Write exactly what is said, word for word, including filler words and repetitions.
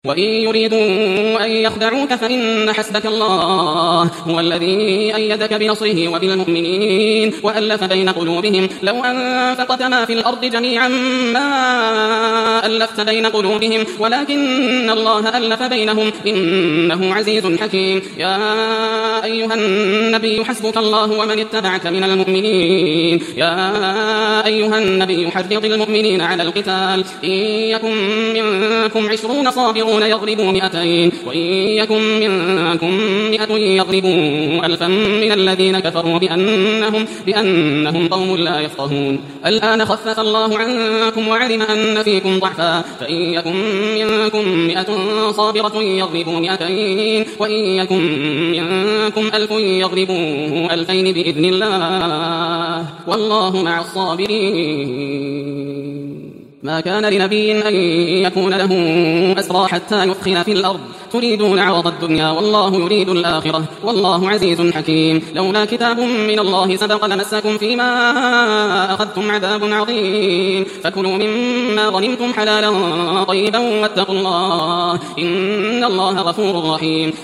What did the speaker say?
وإن يريدوا أن يخدعوك فإن حسبك الله هو الذي أيدك بنصره وبالمؤمنين وألف بين قلوبهم لو أنفقت ما في الأرض جميعا ما ألفت بين قلوبهم ولكن الله ألف بينهم إنه عزيز حكيم. يا أيها النبي حسبك الله ومن اتبعك من المؤمنين. يا أيها النبي حرض المؤمنين على القتال إن يكن منكم عشرون صابرون يغلبوا مئتين وإن يكن منكم مئة يغلبوا ألفا من الذين كفروا بأنهم, بأنهم قوم لا يفقهون. الآن خفف الله عنكم وعلم أن فيكم ضعفا فإن يكن منكم مئة صابرة يغلبوا مئتين وإن يكن منكم ألف يغلبوا ألفين بإذن الله والله مع الصابرين. ما كان لنبي أن يكون له أسرى حتى يثخن في الأرض تريدون عرض الدنيا والله يريد الآخرة والله عزيز حكيم. لولا كتاب من الله سبق لمسكم فيما أخذتم عذاب عظيم فكلوا مما غنمتم حلالا طيبا واتقوا الله إن الله غفور رحيم.